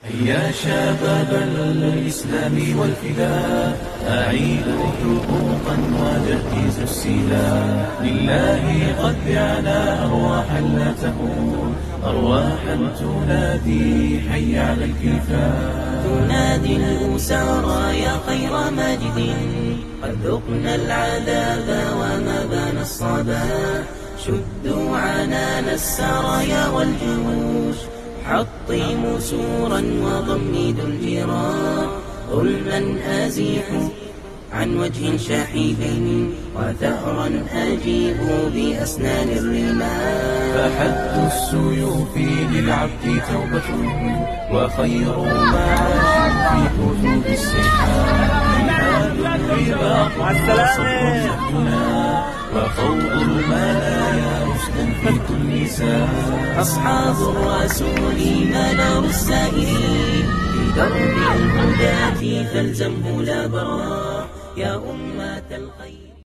يا شباب الإسلام والفداء أعيدوا حقوقا وجهزوا السلاح لله قد بعنا أرواحا لا تهون أرواحا تنادي حي على الكفاح تنادي الأسارى يا خير ماجد قد ذقنا العذاب وما بان الصباح شدوا عنان السرايا والجيوش حطموا سورا وضمدوا الجراح ظلما أزيحوا عن وجه شحيح وثأرا أجيبوا بأسنان الرماح فحد السيوف للعبد توبة وخير معاش في حدود السحاب جهاد الرباط وصبر جهدنا وخوض المنايا رشدا في كل ساعة أصحاب الرسول منار السائرين في درب الهدى فالزمه لا براح يا أمة الخير.